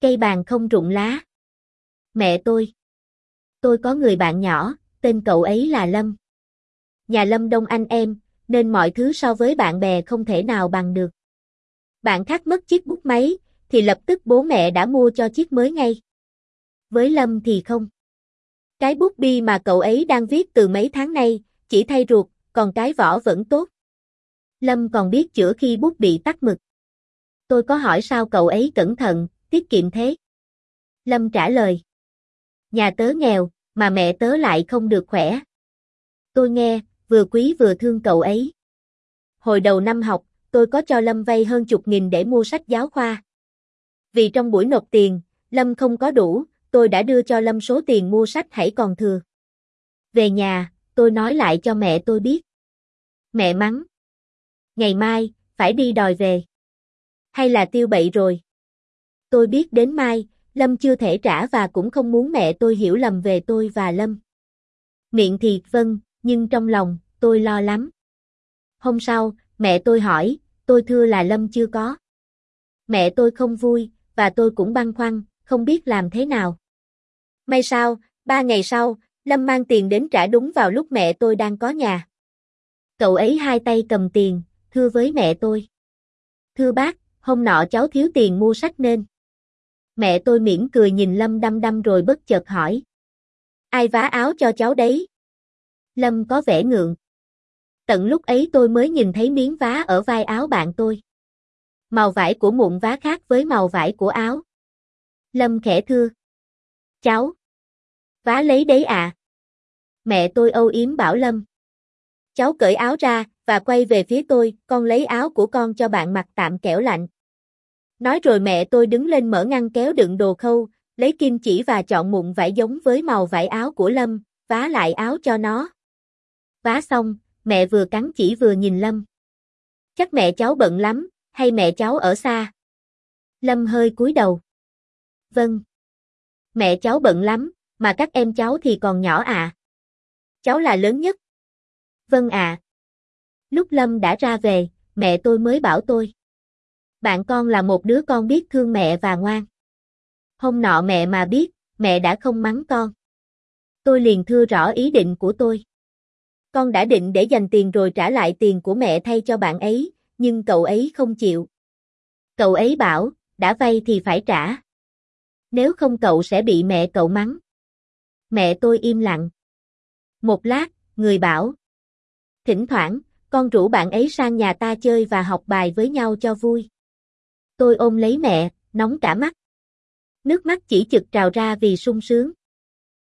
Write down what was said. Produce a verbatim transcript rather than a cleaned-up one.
Cây bàn không rụng lá. Mẹ tôi. Tôi có người bạn nhỏ, tên cậu ấy là Lâm. Nhà Lâm đông anh em, nên mọi thứ so với bạn bè không thể nào bằng được. Bạn khác mất chiếc bút máy, thì lập tức bố mẹ đã mua cho chiếc mới ngay. Với Lâm thì không. Cái bút bi mà cậu ấy đang viết từ mấy tháng nay, chỉ thay ruột, còn cái vỏ vẫn tốt. Lâm còn biết chữa khi bút bị tắc mực. Tôi có hỏi sao cậu ấy cẩn thận, tiết kiệm thế. Lâm trả lời. Nhà tớ nghèo, mà mẹ tớ lại không được khỏe. Tôi nghe, vừa quý vừa thương cậu ấy. Hồi đầu năm học, tôi có cho Lâm vay hơn chục nghìn để mua sách giáo khoa. Vì trong buổi nộp tiền, Lâm không có đủ, tôi đã đưa cho Lâm số tiền mua sách hãy còn thừa. Về nhà, tôi nói lại cho mẹ tôi biết. Mẹ mắng. Ngày mai, phải đi đòi về. Hay là tiêu bậy rồi. Tôi biết đến mai, Lâm chưa thể trả và cũng không muốn mẹ tôi hiểu lầm về tôi và Lâm. Miệng thì vâng, nhưng trong lòng, tôi lo lắm. Hôm sau, mẹ tôi hỏi, tôi thưa là Lâm chưa có. Mẹ tôi không vui, và tôi cũng băn khoăn, không biết làm thế nào. May sao, ba ngày sau, Lâm mang tiền đến trả đúng vào lúc mẹ tôi đang có nhà. Cậu ấy hai tay cầm tiền, thưa với mẹ tôi. Thưa bác, hôm nọ cháu thiếu tiền mua sách nên. Mẹ tôi mỉm cười nhìn Lâm đăm đăm rồi bất chợt hỏi. Ai vá áo cho cháu đấy? Lâm có vẻ ngượng. Tận lúc ấy tôi mới nhìn thấy miếng vá ở vai áo bạn tôi. Màu vải của mụn vá khác với màu vải của áo. Lâm khẽ thưa. Cháu. Vá lấy đấy à? Mẹ tôi âu yếm bảo Lâm. Cháu cởi áo ra, và quay về phía tôi, con lấy áo của con cho bạn mặc tạm kẻo lạnh. Nói rồi mẹ tôi đứng lên mở ngăn kéo đựng đồ khâu, lấy kim chỉ và chọn mụn vải giống với màu vải áo của Lâm, vá lại áo cho nó. Vá xong, mẹ vừa cắn chỉ vừa nhìn Lâm. Chắc mẹ cháu bận lắm, hay mẹ cháu ở xa? Lâm hơi cúi đầu. Vâng. Mẹ cháu bận lắm, mà các em cháu thì còn nhỏ à? Cháu là lớn nhất. Vâng ạ. À. Lúc Lâm đã ra về, mẹ tôi mới bảo tôi. Bạn con là một đứa con biết thương mẹ và ngoan. Hôm nọ mẹ mà biết, mẹ đã không mắng con. Tôi liền thưa rõ ý định của tôi. Con đã định để dành tiền rồi trả lại tiền của mẹ thay cho bạn ấy, nhưng cậu ấy không chịu. Cậu ấy bảo, đã vay thì phải trả. Nếu không cậu sẽ bị mẹ cậu mắng. Mẹ tôi im lặng. Một lát, người bảo. Thỉnh thoảng, con rủ bạn ấy sang nhà ta chơi và học bài với nhau cho vui. Tôi ôm lấy mẹ, nóng cả mắt. Nước mắt chỉ chực trào ra vì sung sướng.